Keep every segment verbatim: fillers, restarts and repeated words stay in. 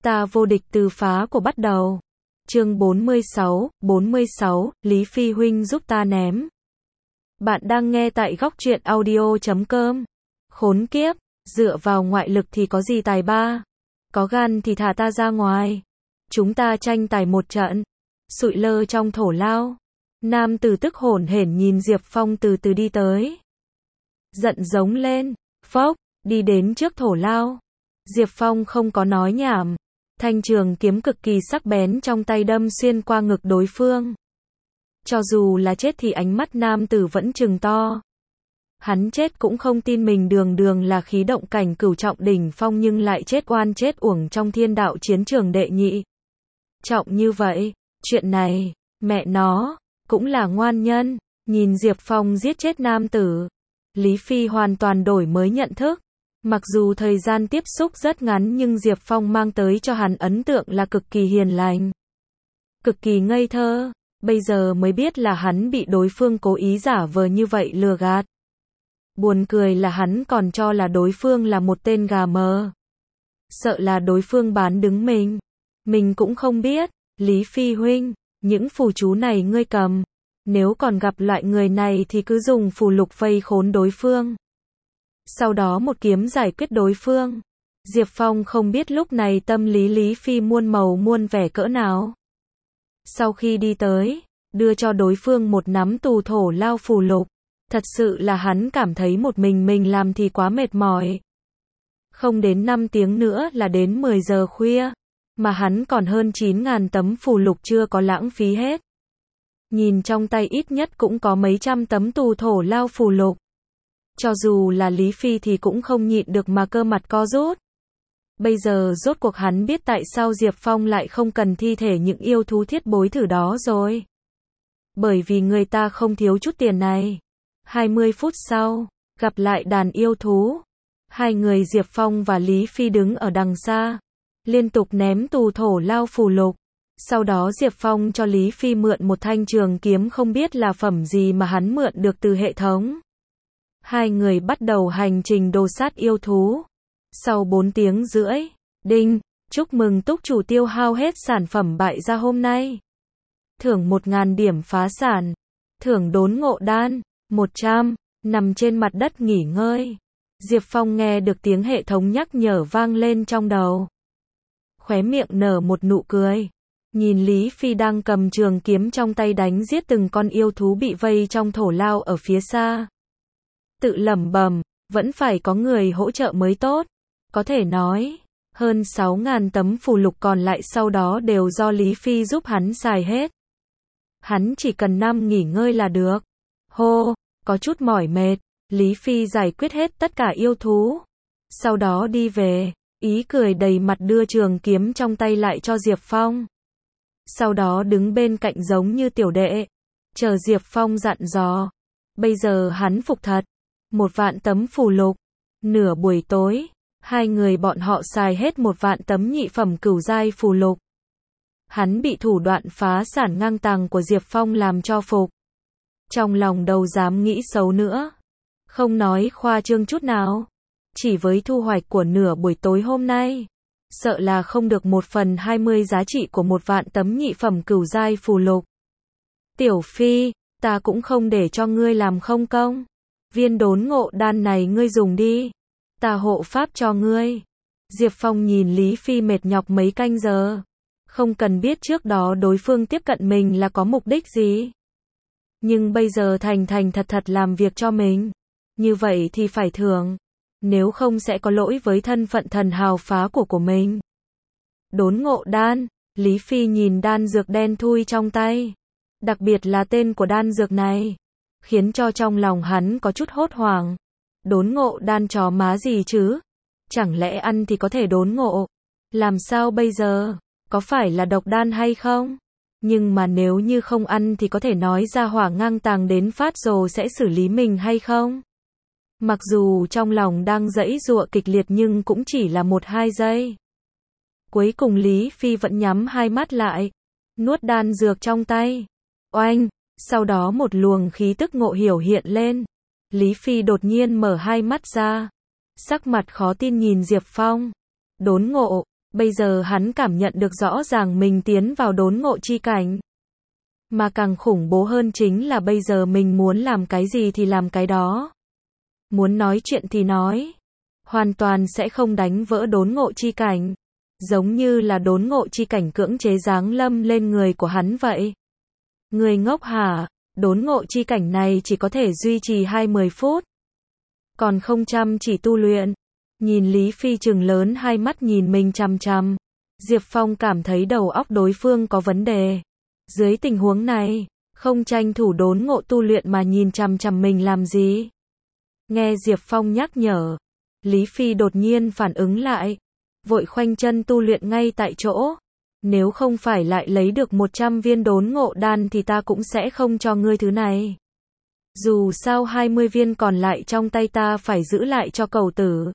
Ta vô địch từ phá của bắt đầu. Chương bốn mươi sáu, bốn mươi sáu, Lý Phi huynh giúp ta ném. Bạn đang nghe tại góc truyện audio chấm com. Khốn kiếp, dựa vào ngoại lực thì có gì tài ba. Có gan thì thả ta ra ngoài. Chúng ta tranh tài một trận. Sụi lơ trong thổ lao. Nam tử tức hổn hển nhìn Diệp Phong từ từ đi tới. Giận giống lên, phốc, đi đến trước thổ lao. Diệp Phong không có nói nhảm. Thanh trường kiếm cực kỳ sắc bén trong tay đâm xuyên qua ngực đối phương. Cho dù là chết thì ánh mắt nam tử vẫn trừng to. Hắn chết cũng không tin mình đường đường là khí động cảnh cửu trọng đỉnh phong nhưng lại chết oan chết uổng trong thiên đạo chiến trường đệ nhị. Trọng như vậy, chuyện này, mẹ nó, cũng là ngoan nhân. Nhìn Diệp Phong giết chết nam tử, Lý Phi hoàn toàn đổi mới nhận thức. Mặc dù thời gian tiếp xúc rất ngắn nhưng Diệp Phong mang tới cho hắn ấn tượng là cực kỳ hiền lành, cực kỳ ngây thơ. Bây giờ mới biết là hắn bị đối phương cố ý giả vờ như vậy lừa gạt. Buồn cười là hắn còn cho là đối phương là một tên gà mờ. Sợ là đối phương bán đứng mình. Mình cũng không biết. Lý Phi huynh, những phù chú này ngươi cầm. Nếu còn gặp loại người này thì cứ dùng phù lục vây khốn đối phương. Sau đó một kiếm giải quyết đối phương. Diệp Phong không biết lúc này tâm lý Lý Phi muôn màu muôn vẻ cỡ nào. Sau khi đi tới, đưa cho đối phương một nắm tù thổ lao phù lục. Thật sự là hắn cảm thấy một mình mình làm thì quá mệt mỏi. Không đến năm tiếng nữa là đến mười giờ khuya. Mà hắn còn hơn chín nghìn tấm phù lục chưa có lãng phí hết. Nhìn trong tay ít nhất cũng có mấy trăm tấm tù thổ lao phù lục. Cho dù là Lý Phi thì cũng không nhịn được mà cơ mặt co rút. Bây giờ rốt cuộc hắn biết tại sao Diệp Phong lại không cần thi thể những yêu thú thiết bối thử đó rồi. Bởi vì người ta không thiếu chút tiền này. hai mươi phút sau, gặp lại đàn yêu thú. Hai người Diệp Phong và Lý Phi đứng ở đằng xa. Liên tục ném tù thổ lao phù lục. Sau đó Diệp Phong cho Lý Phi mượn một thanh trường kiếm không biết là phẩm gì mà hắn mượn được từ hệ thống. Hai người bắt đầu hành trình đồ sát yêu thú. Sau bốn tiếng rưỡi, đinh, chúc mừng túc chủ tiêu hao hết sản phẩm bại gia hôm nay. Thưởng một nghìn điểm phá sản. Thưởng đốn ngộ đan, một trăm, nằm trên mặt đất nghỉ ngơi. Diệp Phong nghe được tiếng hệ thống nhắc nhở vang lên trong đầu. Khóe miệng nở một nụ cười. Nhìn Lý Phi đang cầm trường kiếm trong tay đánh giết từng con yêu thú bị vây trong thổ lao ở phía xa. Tự lẩm bẩm, vẫn phải có người hỗ trợ mới tốt. Có thể nói, hơn sáu nghìn tấm phù lục còn lại sau đó đều do Lý Phi giúp hắn xài hết. Hắn chỉ cần năm nghỉ ngơi là được. Hô, có chút mỏi mệt, Lý Phi giải quyết hết tất cả yêu thú. Sau đó đi về, ý cười đầy mặt đưa trường kiếm trong tay lại cho Diệp Phong. Sau đó đứng bên cạnh giống như tiểu đệ, chờ Diệp Phong dặn dò. Bây giờ hắn phục thật. Một vạn tấm phù lục. Nửa buổi tối, hai người bọn họ xài hết một vạn tấm nhị phẩm cửu giai phù lục. Hắn bị thủ đoạn phá sản ngang tàng của Diệp Phong làm cho phục. Trong lòng đâu dám nghĩ xấu nữa. Không nói khoa trương chút nào. Chỉ với thu hoạch của nửa buổi tối hôm nay, sợ là không được một phần hai mươi giá trị của một vạn tấm nhị phẩm cửu giai phù lục. Tiểu Phi, ta cũng không để cho ngươi làm không công. Viên đốn ngộ đan này ngươi dùng đi. Ta hộ pháp cho ngươi. Diệp Phong nhìn Lý Phi mệt nhọc mấy canh giờ. Không cần biết trước đó đối phương tiếp cận mình là có mục đích gì. Nhưng bây giờ thành thành thật thật làm việc cho mình. Như vậy thì phải thưởng. Nếu không sẽ có lỗi với thân phận thần hào phá của của mình. Đốn ngộ đan. Lý Phi nhìn đan dược đen thui trong tay. Đặc biệt là tên của đan dược này. Khiến cho trong lòng hắn có chút hốt hoảng. Đốn ngộ đan chó má gì chứ? Chẳng lẽ ăn thì có thể đốn ngộ? Làm sao bây giờ? Có phải là độc đan hay không? Nhưng mà nếu như không ăn thì có thể nói ra hỏa ngang tàng đến phát rồ sẽ xử lý mình hay không? Mặc dù trong lòng đang giãy giụa kịch liệt nhưng cũng chỉ là một hai giây. Cuối cùng Lý Phi vẫn nhắm hai mắt lại. Nuốt đan dược trong tay. Oanh! Sau đó một luồng khí tức ngộ hiểu hiện lên. Lý Phi đột nhiên mở hai mắt ra. Sắc mặt khó tin nhìn Diệp Phong. Đốn ngộ, Bây giờ hắn cảm nhận được rõ ràng mình tiến vào đốn ngộ chi cảnh. Mà càng khủng bố hơn chính là bây giờ mình muốn làm cái gì thì làm cái đó. Muốn nói chuyện thì nói. Hoàn toàn sẽ không đánh vỡ đốn ngộ chi cảnh. Giống như là đốn ngộ chi cảnh cưỡng chế giáng lâm lên người của hắn vậy. Người ngốc hả? Đốn ngộ chi cảnh này chỉ có thể duy trì hai mươi phút. Còn không chăm chỉ tu luyện. Nhìn Lý Phi trừng lớn hai mắt nhìn mình chằm chằm. Diệp Phong cảm thấy đầu óc đối phương có vấn đề. Dưới tình huống này, không tranh thủ đốn ngộ tu luyện mà nhìn chằm chằm mình làm gì? Nghe Diệp Phong nhắc nhở, Lý Phi đột nhiên phản ứng lại, vội khoanh chân tu luyện ngay tại chỗ. Nếu không phải lại lấy được một trăm viên đốn ngộ đan thì ta cũng sẽ không cho ngươi thứ này. Dù sao hai mươi viên còn lại trong tay ta phải giữ lại cho cầu tử.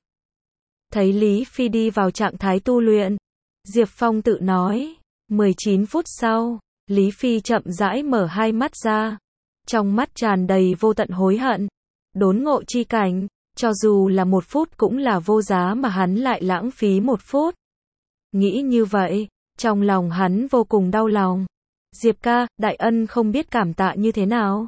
Thấy Lý Phi đi vào trạng thái tu luyện, Diệp Phong tự nói. mười chín phút sau, Lý Phi chậm rãi mở hai mắt ra. Trong mắt tràn đầy vô tận hối hận. Đốn ngộ chi cảnh, cho dù là một phút cũng là vô giá mà hắn lại lãng phí một phút. Nghĩ như vậy, trong lòng hắn vô cùng đau lòng. Diệp ca, đại ân không biết cảm tạ như thế nào.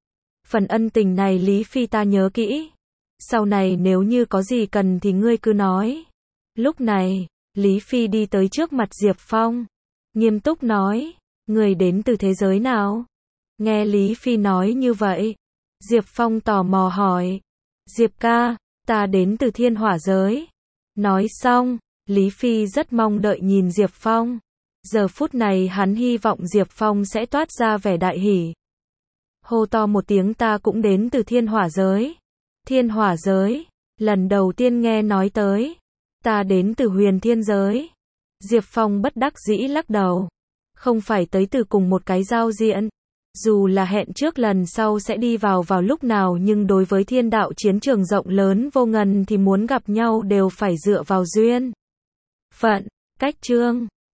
Phần ân tình này Lý Phi ta nhớ kỹ. Sau này nếu như có gì cần thì ngươi cứ nói. Lúc này, Lý Phi đi tới trước mặt Diệp Phong. Nghiêm túc nói, người đến từ thế giới nào? Nghe Lý Phi nói như vậy, Diệp Phong tò mò hỏi. Diệp ca, ta đến từ thiên hỏa giới. Nói xong, Lý Phi rất mong đợi nhìn Diệp Phong. Giờ phút này hắn hy vọng Diệp Phong sẽ toát ra vẻ đại hỉ. Hô to một tiếng ta cũng đến từ thiên hỏa giới. Thiên hỏa giới, lần đầu tiên nghe nói tới. Ta đến từ huyền thiên giới. Diệp Phong bất đắc dĩ lắc đầu. Không phải tới từ cùng một cái giao diện. Dù là hẹn trước lần sau sẽ đi vào vào lúc nào nhưng đối với thiên đạo chiến trường rộng lớn vô ngần thì muốn gặp nhau đều phải dựa vào duyên phận, cách chương.